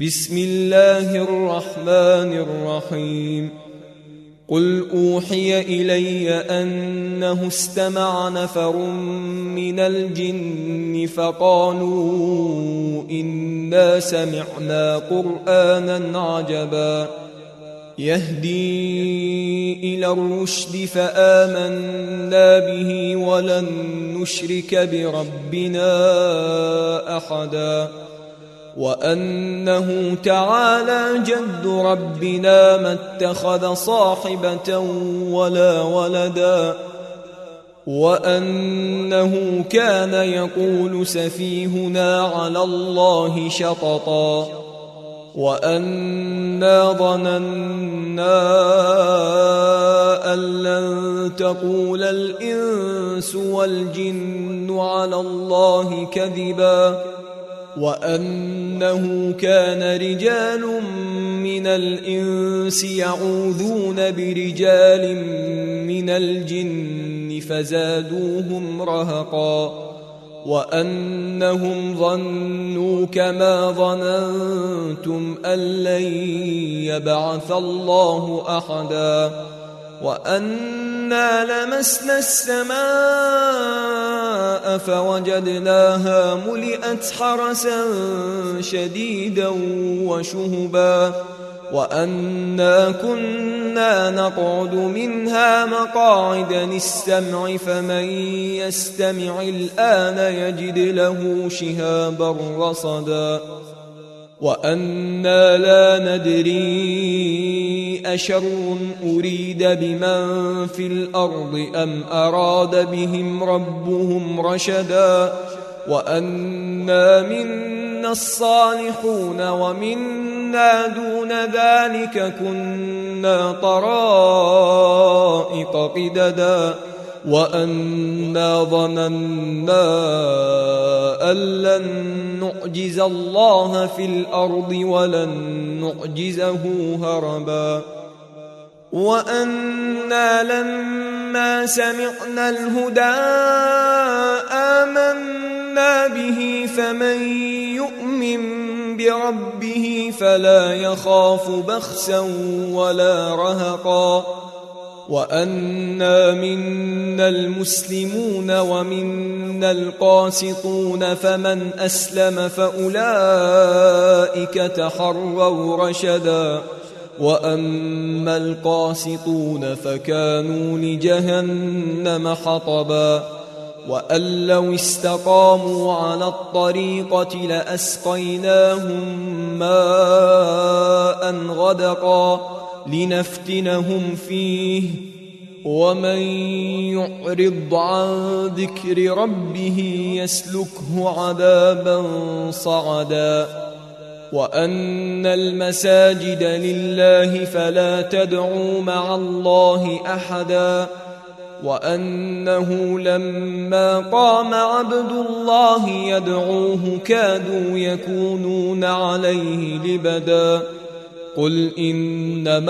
بسم الله الرحمن الرحيم قل أوحي إلي أنه استمع نفر من الجن فقالوا إنا سمعنا قرآنا عجبا يهدي إلى الرشد فآمنا به ولن نشرك بربنا أحدا وأنه تعالى جد ربنا ما اتخذ صاحبة ولا ولدا وأنه كان يقول سفيهنا على الله شططا وأنا ظننا أن لن تقول الإنس والجن على الله كذبا وأنه كان رجال من الإنس يعوذون برجال من الجن فزادوهم رهقا وأنهم ظنوا كما ظننتم أن لن يبعث الله أحدا وأنا لمسنا السماء فوجدناها ملئت حرسا شديدا وشهبا وأنا كنا نقعد منها مقاعد للسمع فمن يستمع الآن يجد له شهابا رصدا وأنا لا ندري أشر أريد بمن في الأرض أم أراد بهم ربهم رشدا وأنا منا الصالحون ومنا دون ذلك كنا طرائق قددا وأنا ظننا أن لن نعجز الله في الأرض ولن نعجزه هربا وأنا لما سمعنا الهدى آمنا به فمن يؤمن بربه فلا يخاف بخسا ولا رهقا وأنا منا المسلمون ومنا القاسطون فمن أسلم فأولئك تحروا رشدا وأما القاسطون فكانوا لجهنم حطبا وأن لو استقاموا على الطريقة لأسقيناهم ماء غدقا لنفتنهم فيه ومن يعرض عن ذكر ربه يسلكه عذابا صعدا وأن المساجد لله فلا تدعوا مع الله أحدا وأنه لما قام عبد الله يدعوه كادوا يكونون عليه لبدا قل إنما